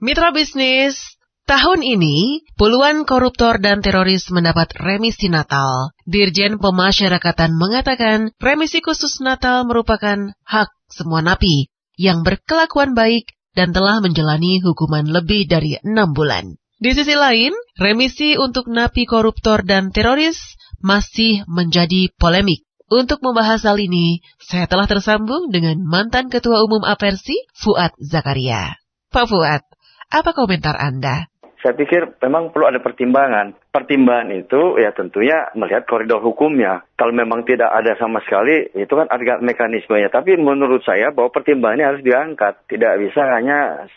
Mitra bisnis, tahun ini puluhan koruptor dan teroris mendapat remisi Natal. Dirjen Pemasyarakatan mengatakan remisi khusus Natal merupakan hak semua napi yang berkelakuan baik dan telah menjalani hukuman lebih dari 6 bulan. Di sisi lain, remisi untuk napi koruptor dan teroris masih menjadi polemik. Untuk membahas hal ini, saya telah tersambung dengan mantan Ketua Umum Apersi, Fuad Zakaria. Pak Fuad, apa komentar Anda? Saya pikir memang perlu ada pertimbangan. Pertimbangan itu ya tentunya melihat koridor hukumnya. Kalau memang tidak ada sama sekali, itu kan ada mekanismenya. Tapi menurut saya bahwa pertimbangannya harus diangkat. Tidak bisa hanya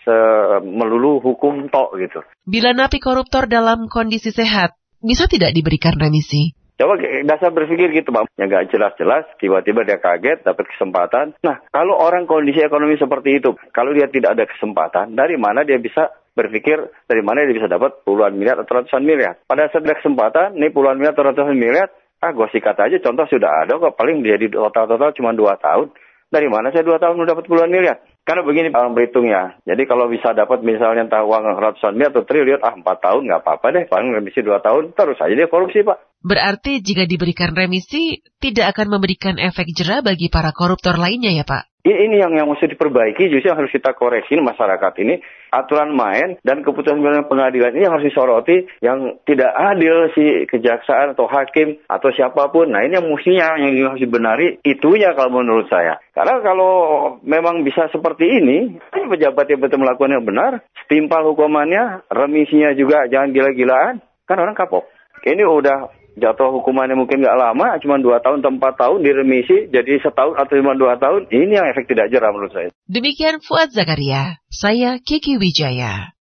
melulu hukum tok gitu. Bila napi koruptor dalam kondisi sehat, bisa tidak diberikan remisi? Coba dasar berpikir gitu, Bang. Yang gak jelas-jelas, tiba-tiba dia kaget, dapat kesempatan. Nah, kalau orang kondisi ekonomi seperti itu, kalau dia tidak ada kesempatan, dari mana dia bisa berpikir, dari mana dia bisa dapat puluhan miliar atau ratusan miliar? Pada saat ada kesempatan, nih puluhan miliar atau ratusan miliar, gue sikat aja, contoh sudah ada kok, paling dia di total cuma 2 tahun. Dari mana saya 2 tahun udah dapat puluhan miliar? Karena begini orang berhitungnya. Jadi kalau bisa dapat misalnya entah uang ratusan miliar atau triliun, 4 tahun nggak apa-apa deh. Paling remisi 2 tahun, terus aja dia korupsi, Pak. Berarti jika diberikan remisi, tidak akan memberikan efek jera bagi para koruptor lainnya ya, Pak? Ini yang mesti diperbaiki, justru yang harus kita koreksi masyarakat ini. Aturan main dan keputusan pengadilan ini yang harus disoroti, yang tidak adil si kejaksaan atau hakim atau siapapun. Nah ini yang mestinya yang harus dibenari, itunya kalau menurut saya. Karena kalau memang bisa seperti ini pejabat yang betul melakukan yang benar, setimpal hukumannya, remisinya juga jangan gila-gilaan, kan orang kapok. Ini udah jatuh hukumannya mungkin nggak lama, cuma 2 tahun atau 4 tahun diremisi, jadi 1 tahun atau cuma 2 tahun, ini yang efek tidak jerah menurut saya. Demikian Fuad Zakaria, saya Kiki Wijaya.